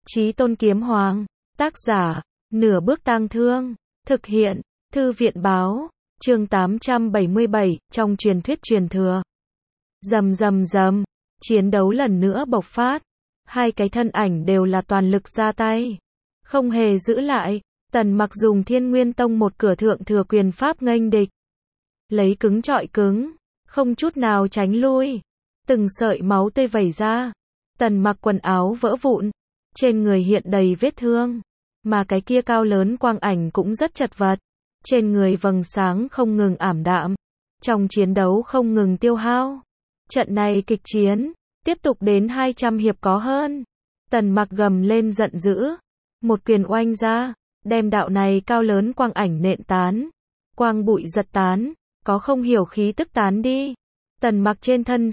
Chí Tôn Kiếm Hoàng, tác giả, Nửa Bước Tang Thương, thực hiện, Thư viện báo, chương 877, trong truyền thuyết truyền thừa. Rầm rầm rầm, chiến đấu lần nữa bộc phát, hai cái thân ảnh đều là toàn lực ra tay, không hề giữ lại. Tần Mặc dùng Thiên Nguyên Tông một cửa thượng thừa quyền pháp nghênh địch, lấy cứng trọi cứng, không chút nào tránh lui, từng sợi máu tươi vẩy ra. Tần Mặc quần áo vỡ vụn, trên người hiện đầy vết thương, mà cái kia cao lớn quang ảnh cũng rất chật vật, trên người vầng sáng không ngừng ảm đạm, trong chiến đấu không ngừng tiêu hao. Trận này kịch chiến tiếp tục đến 200 hiệp có hơn. Tần Mặc gầm lên giận dữ, một quyền oanh ra, đem đạo này cao lớn quang ảnh nện tán, quang bụi giật tán, có không hiểu khí tức tán đi. Tần Mặc trên thân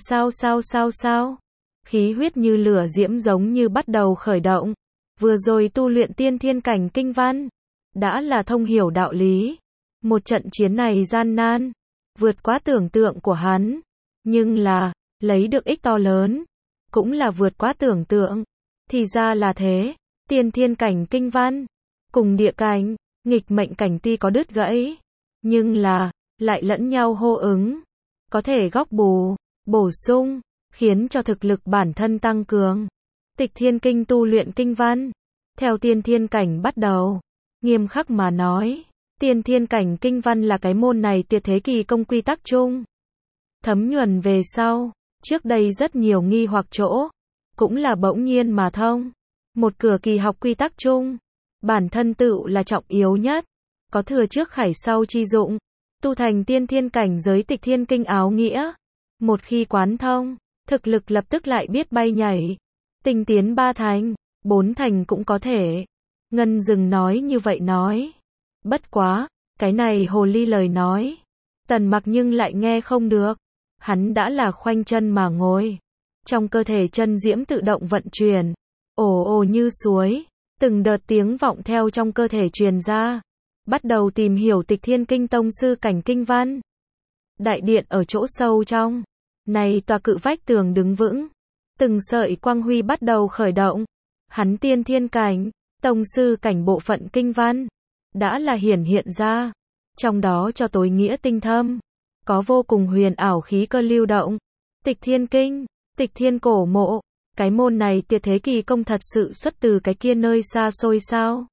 sao, khí huyết như lửa diễm giống như bắt đầu khởi động. Vừa rồi tu luyện tiên thiên cảnh kinh văn, đã là thông hiểu đạo lý. Một trận chiến này gian nan, vượt quá tưởng tượng của hắn, nhưng là, lấy được ích to lớn, cũng là vượt quá tưởng tượng. Thì ra là thế, tiên thiên cảnh kinh văn, cùng địa cảnh, nghịch mệnh cảnh tuy có đứt gãy, nhưng là, lại lẫn nhau hô ứng, có thể góp bù, bổ sung, khiến cho thực lực bản thân tăng cường. Tịch Thiên Kinh tu luyện kinh văn, theo tiên thiên cảnh bắt đầu, nghiêm khắc mà nói, tiên thiên cảnh kinh văn là cái môn này tuyệt thế kỳ công quy tắc chung. Thấm nhuần về sau, trước đây rất nhiều nghi hoặc chỗ, cũng là bỗng nhiên mà thông. Một cửa kỳ học quy tắc chung, bản thân tự là trọng yếu nhất, có thừa trước khải sau chi dụng, tu thành tiên thiên cảnh giới Tịch Thiên Kinh áo nghĩa. Một khi quán thông, thực lực lập tức lại biết bay nhảy, tinh tiến 3 thành, 4 thành cũng có thể. Ngân Dừng nói như vậy nói. Bất quá, cái này hồ ly lời nói, Tần Mặc nhưng lại nghe không được. Hắn đã là khoanh chân mà ngồi, trong cơ thể chân diễm tự động vận chuyển, ồ ồ như suối, từng đợt tiếng vọng theo trong cơ thể truyền ra, bắt đầu tìm hiểu Tịch Thiên Kinh tông sư cảnh kinh văn. Đại điện ở chỗ sâu trong, này tòa cự vách tường đứng vững, từng sợi quang huy bắt đầu khởi động. Hắn tiên thiên cảnh, tông sư cảnh bộ phận kinh văn, đã là hiển hiện ra, trong đó cho tối nghĩa tinh thâm, có vô cùng huyền ảo khí cơ lưu động. Tịch Thiên Kinh, Tịch Thiên cổ mộ, cái môn này tuyệt thế kỳ công thật sự xuất từ cái kia nơi xa xôi sao?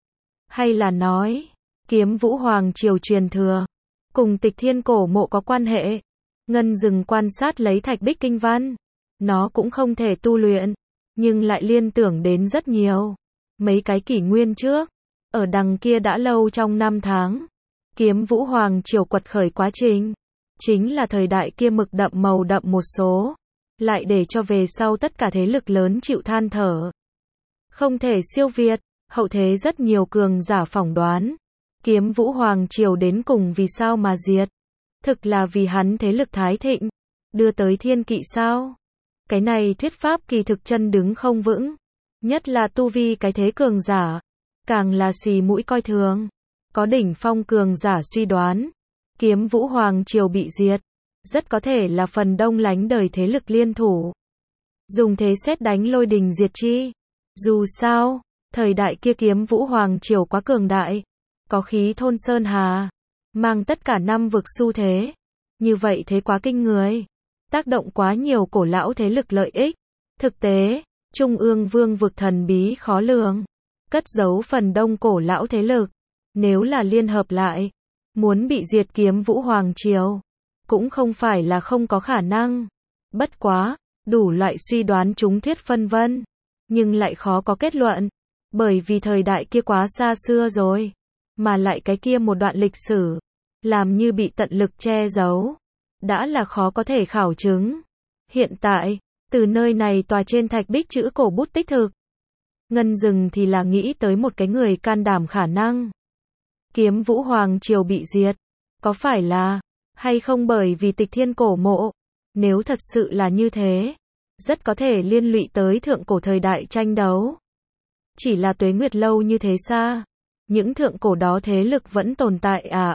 Hay là nói, Kiếm Vũ Hoàng triều truyền thừa, cùng Tịch Thiên cổ mộ có quan hệ? Ngân Dừng quan sát lấy thạch bích kinh văn, nó cũng không thể tu luyện, nhưng lại liên tưởng đến rất nhiều. Mấy cái kỷ nguyên trước, ở đằng kia đã lâu trong năm tháng, Kiếm Vũ Hoàng triều quật khởi quá trình, chính là thời đại kia mực đậm màu đậm một số, lại để cho về sau tất cả thế lực lớn chịu than thở. Không thể siêu việt, hậu thế rất nhiều cường giả phỏng đoán, Kiếm Vũ Hoàng triều đến cùng vì sao mà diệt? Thực là vì hắn thế lực thái thịnh, đưa tới thiên kỵ sao? Cái này thuyết pháp kỳ thực chân đứng không vững, nhất là tu vi cái thế cường giả, càng là xì mũi coi thường. Có đỉnh phong cường giả suy đoán, Kiếm Vũ Hoàng triều bị diệt, rất có thể là phần đông lánh đời thế lực liên thủ, dùng thế sét đánh lôi đình diệt chi. Dù sao, thời đại kia Kiếm Vũ Hoàng triều quá cường đại, có khí thôn sơn hà, mang tất cả năm vực xu thế. Như vậy thế quá kinh người, tác động quá nhiều cổ lão thế lực lợi ích. Thực tế, Trung ương vương vực thần bí khó lường, cất giấu phần đông cổ lão thế lực. Nếu là liên hợp lại, muốn bị diệt Kiếm Vũ Hoàng triều, cũng không phải là không có khả năng. Bất quá, đủ loại suy đoán chúng thuyết phân vân, nhưng lại khó có kết luận, bởi vì thời đại kia quá xa xưa rồi, mà lại cái kia một đoạn lịch sử, làm như bị tận lực che giấu, đã là khó có thể khảo chứng. Hiện tại, từ nơi này tòa trên thạch bích chữ cổ bút tích thực, Ngân Dừng thì là nghĩ tới một cái người can đảm khả năng. Kiếm Vũ Hoàng triều bị diệt, có phải là, hay không bởi vì Tịch Thiên cổ mộ? Nếu thật sự là như thế, rất có thể liên lụy tới thượng cổ thời đại tranh đấu. Chỉ là tuế nguyệt lâu như thế xa, những thượng cổ đó thế lực vẫn tồn tại à?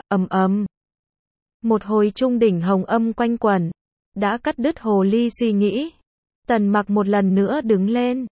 Một hồi trung đỉnh hồng âm quanh quẩn, đã cắt đứt hồ ly suy nghĩ. Tần Mặc một lần nữa đứng lên,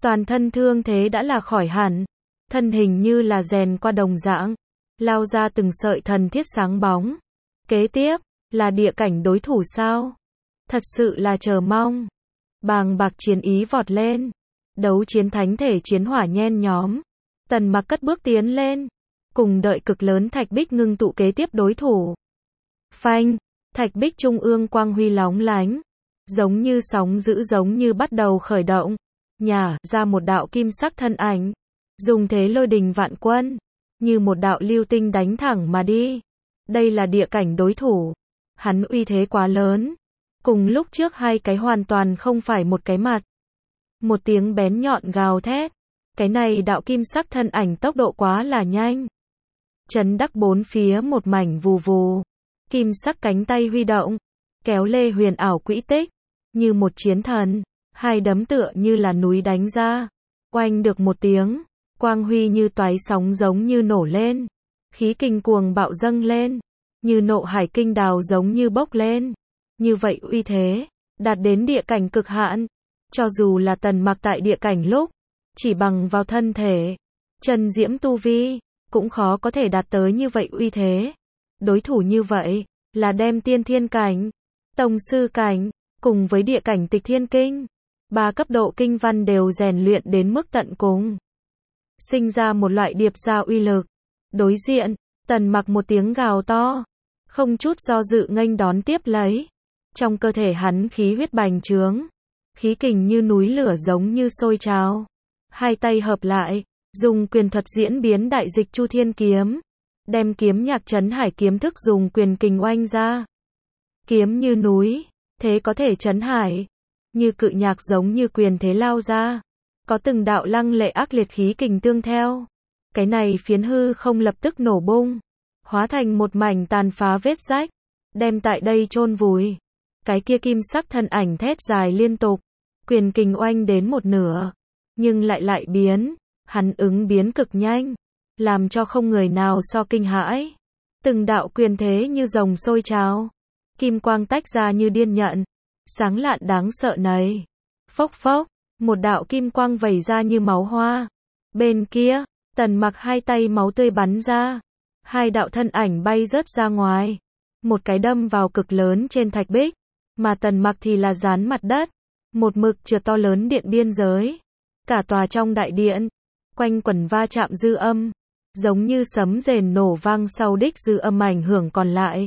Toàn thân thương thế đã là khỏi hẳn, thân hình như là rèn qua đồng dạng, lao ra từng sợi thần thiết sáng bóng. Kế tiếp, là địa cảnh đối thủ sao? Thật sự là chờ mong. Bàng bạc chiến ý vọt lên. Đấu chiến thánh thể chiến hỏa nhen nhóm. Tần Mặc cất bước tiến lên. Cùng đợi cực lớn thạch bích ngưng tụ kế tiếp đối thủ. Phanh, thạch bích trung ương quang huy lóng lánh. Giống như sóng dữ giống như bắt đầu khởi động. Nhả ra một đạo kim sắc thân ảnh. Dùng thế lôi đình vạn quân. Như một đạo lưu tinh đánh thẳng mà đi. Đây là địa cảnh đối thủ. Hắn uy thế quá lớn. Cùng lúc trước hai cái hoàn toàn không phải một cái mặt. Một tiếng bén nhọn gào thét. Cái này đạo kim sắc thân ảnh tốc độ quá là nhanh. Chấn đắc bốn phía một mảnh vù vù. Kim sắc cánh tay huy động. Kéo lê huyền ảo quỹ tích. Như một chiến thần. Hai đấm tựa như là núi đánh ra. Oanh được một tiếng. Quang huy như toái sóng giống như nổ lên. Khí kinh cuồng bạo dâng lên. Như nộ hải kinh đào giống như bốc lên. Như vậy uy thế. Đạt đến địa cảnh cực hạn. Cho dù là Tần Mặc tại địa cảnh lúc. Chỉ bằng vào thân thể. Chân diễm tu vi. Cũng khó có thể đạt tới như vậy uy thế. Đối thủ như vậy. Là đem tiên thiên cảnh. Tông sư cảnh. Cùng với địa cảnh tịch thiên kinh. Ba cấp độ kinh văn đều rèn luyện đến mức tận cùng. Sinh ra một loại điệp ra uy lực. Đối diện, Tần Mặc một tiếng gào to. Không chút do dự nghênh đón tiếp lấy. Trong cơ thể hắn khí huyết bành trướng. Khí kình như núi lửa giống như sôi trào. Hai tay hợp lại, dùng quyền thuật diễn biến đại dịch chu thiên kiếm. Đem kiếm nhạc trấn hải kiếm thức dùng quyền kình oanh ra. Kiếm như núi, thế có thể trấn hải. Như cự nhạc giống như quyền thế lao ra. Có từng đạo lăng lệ ác liệt khí kình tương theo. Cái này phiến hư không lập tức nổ bung. Hóa thành một mảnh tàn phá vết rách. Đem tại đây chôn vùi. Cái kia kim sắc thân ảnh thét dài liên tục. Quyền kình oanh đến một nửa. Nhưng lại biến. Hắn ứng biến cực nhanh. Làm cho không người nào so kinh hãi. Từng đạo quyền thế như rồng sôi trào. Kim quang tách ra như điên nhận. Sáng lạn đáng sợ này. Phốc phốc. Một đạo kim quang vẩy ra như máu hoa. Bên kia, Tần Mặc hai tay máu tươi bắn ra. Hai đạo thân ảnh bay rớt ra ngoài. Một cái đâm vào cực lớn trên thạch bích. Mà Tần Mặc thì là dán mặt đất. Một mực trượt to lớn điện biên giới. Cả tòa trong đại điện. Quanh quẩn va chạm dư âm. Giống như sấm rền nổ vang sau đích dư âm ảnh hưởng còn lại.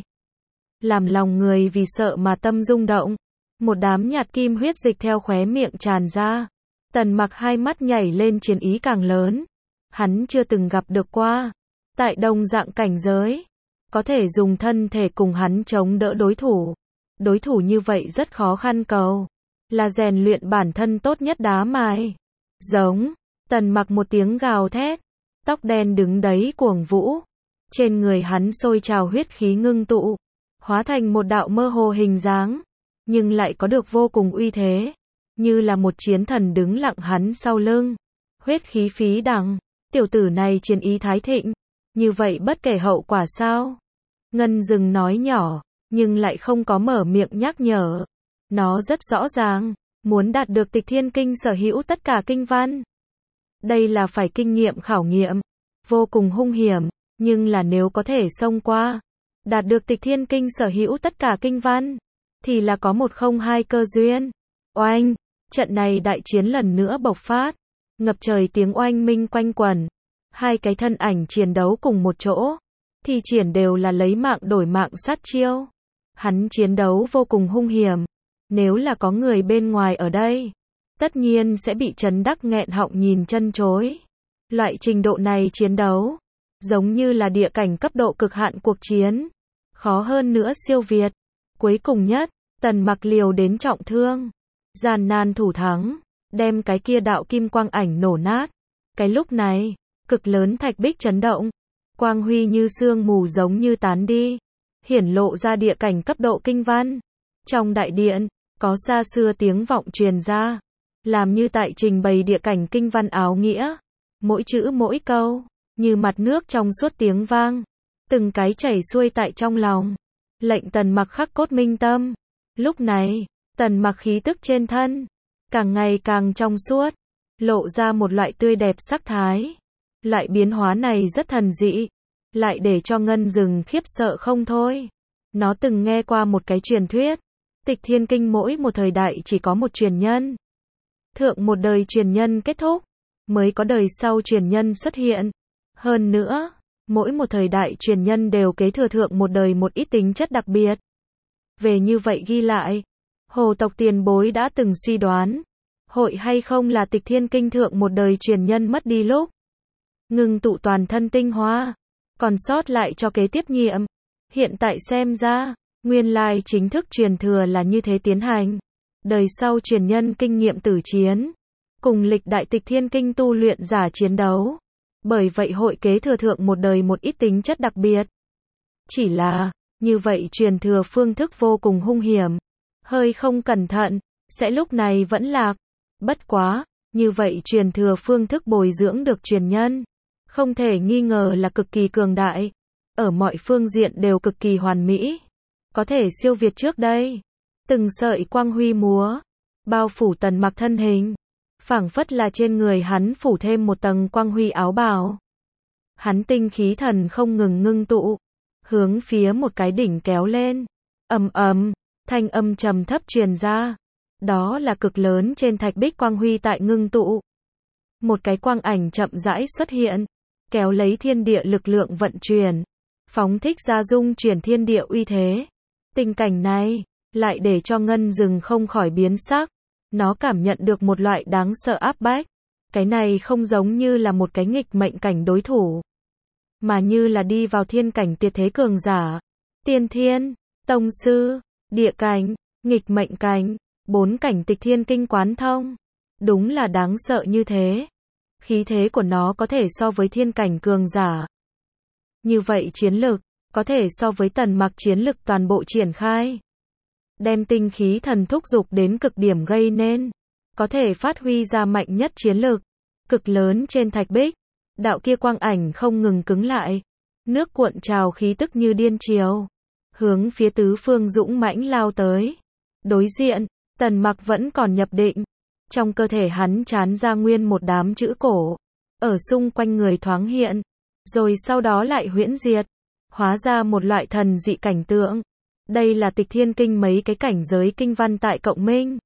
Làm lòng người vì sợ mà tâm rung động. Một đám nhạt kim huyết dịch theo khóe miệng tràn ra. Tần Mặc hai mắt nhảy lên chiến ý càng lớn. Hắn chưa từng gặp được qua. Tại đồng dạng cảnh giới. Có thể dùng thân thể cùng hắn chống đỡ đối thủ. Đối thủ như vậy rất khó khăn cầu. Là rèn luyện bản thân tốt nhất đá mài. Giống. Tần Mặc một tiếng gào thét. Tóc đen đứng đấy cuồng vũ. Trên người hắn sôi trào huyết khí ngưng tụ. Hóa thành một đạo mơ hồ hình dáng. Nhưng lại có được vô cùng uy thế. Như là một chiến thần đứng lặng hắn sau lưng. Huyết khí phí đằng. Tiểu tử này chiến ý thái thịnh. Như vậy bất kể hậu quả sao? Ngân Dừng nói nhỏ. Nhưng lại không có mở miệng nhắc nhở. Nó rất rõ ràng. Muốn đạt được tịch thiên kinh sở hữu tất cả kinh văn. Đây là phải kinh nghiệm khảo nghiệm. Vô cùng hung hiểm. Nhưng là nếu có thể xông qua. Đạt được tịch thiên kinh sở hữu tất cả kinh văn. Thì là có 102 cơ duyên. Oanh, trận này đại chiến lần nữa bộc phát. Ngập trời tiếng oanh minh quanh quẩn. Hai cái thân ảnh chiến đấu cùng một chỗ. Thì triển đều là lấy mạng đổi mạng sát chiêu. Hắn chiến đấu vô cùng hung hiểm. Nếu là có người bên ngoài ở đây. Tất nhiên sẽ bị Trấn Đắc nghẹn họng nhìn chân chối. Loại trình độ này chiến đấu. Giống như là địa cảnh cấp độ cực hạn cuộc chiến. Khó hơn nữa siêu việt. Cuối cùng nhất, Tần Mặc liều đến trọng thương. Gian nan thủ thắng. Đem cái kia đạo kim quang ảnh nổ nát. Cái lúc này, cực lớn thạch bích chấn động. Quang huy như sương mù giống như tán đi. Hiển lộ ra địa cảnh cấp độ kinh văn. Trong đại điện, có xa xưa tiếng vọng truyền ra. Làm như tại trình bày địa cảnh kinh văn áo nghĩa. Mỗi chữ mỗi câu, như mặt nước trong suốt tiếng vang. Từng cái chảy xuôi tại trong lòng. Lệnh Tần Mặc khắc cốt minh tâm. Lúc này, Tần Mặc khí tức trên thân. Càng ngày càng trong suốt. lộ ra một loại tươi đẹp sắc thái. Loại biến hóa này rất thần dị, lại để cho Ngân Dừng khiếp sợ không thôi. Nó từng nghe qua một cái truyền thuyết, Tịch Thiên Kinh mỗi một thời đại chỉ có một truyền nhân. Thượng một đời truyền nhân kết thúc, mới có đời sau truyền nhân xuất hiện. Hơn nữa, mỗi một thời đại truyền nhân đều kế thừa thượng một đời một ít tính chất đặc biệt. Về như vậy ghi lại, Hồ tộc tiền bối đã từng suy đoán, hội hay không là Tịch Thiên Kinh thượng một đời truyền nhân mất đi lúc ngưng tụ toàn thân tinh hoa, còn sót lại cho kế tiếp nhiệm. Hiện tại xem ra, nguyên lai chính thức truyền thừa là như thế tiến hành. Đời sau truyền nhân kinh nghiệm tử chiến, cùng lịch đại Tịch Thiên Kinh tu luyện giả chiến đấu. Bởi vậy hội kế thừa thượng một đời một ít tính chất đặc biệt. Chỉ là, như vậy truyền thừa phương thức vô cùng hung hiểm. Hơi không cẩn thận, sẽ lúc này vẫn lạc. Bất quá, như vậy truyền thừa phương thức bồi dưỡng được truyền nhân. Không thể nghi ngờ là cực kỳ cường đại. Ở mọi phương diện đều cực kỳ hoàn mỹ. Có thể siêu việt trước đây. Từng sợi quang huy múa, bao phủ Tần Mặc thân hình. Phảng phất là trên người hắn phủ thêm một tầng quang huy áo bào. Hắn tinh khí thần không ngừng ngưng tụ, hướng phía một cái đỉnh kéo lên. Ầm ầm, thanh âm trầm thấp truyền ra. Đó là cực lớn trên thạch bích quang huy tại ngưng tụ. Một cái quang ảnh chậm rãi xuất hiện, kéo lấy thiên địa lực lượng vận chuyển, phóng thích ra dung chuyển thiên địa uy thế. Tình cảnh này lại để cho Ngân Dừng không khỏi biến sắc. Nó cảm nhận được một loại đáng sợ áp bách. Cái này không giống như là một cái nghịch mệnh cảnh đối thủ, mà như là đi vào thiên cảnh tuyệt thế cường giả. Tiên thiên, tông sư, địa cảnh, nghịch mệnh cảnh, 4 cảnh Tịch Thiên Kinh quán thông. Đúng là đáng sợ như thế. Khí thế của nó có thể so với thiên cảnh cường giả. Như vậy chiến lực, có thể so với Tần Mặc chiến lực toàn bộ triển khai. Đem tinh khí thần thúc dục đến cực điểm gây nên, có thể phát huy ra mạnh nhất chiến lực. Cực lớn trên thạch bích, đạo kia quang ảnh không ngừng cứng lại. Nước cuộn trào khí tức như điên triều, hướng phía tứ phương dũng mãnh lao tới. Đối diện, Tần Mặc vẫn còn nhập định. Trong cơ thể hắn tràn ra nguyên một đám chữ cổ, ở xung quanh người thoáng hiện, rồi sau đó lại huyễn diệt, hóa ra một loại thần dị cảnh tượng. Đây là Tịch Thiên Kinh mấy cái cảnh giới kinh văn tại cộng minh,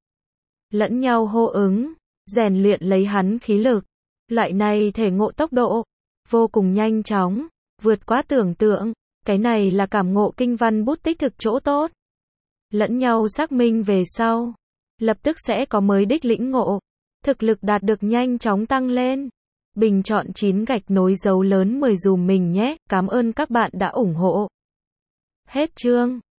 lẫn nhau hô ứng, rèn luyện lấy hắn khí lực. Loại này thể ngộ tốc độ vô cùng nhanh chóng, vượt quá tưởng tượng. Cái này là cảm ngộ kinh văn bút tích thực chỗ tốt. Lẫn nhau xác minh về sau, lập tức sẽ có mới đích lĩnh ngộ, thực lực đạt được nhanh chóng tăng lên. Bình chọn 9 gạch nối dấu lớn 10 dùm mình nhé. Cảm ơn các bạn đã ủng hộ. Hết chương.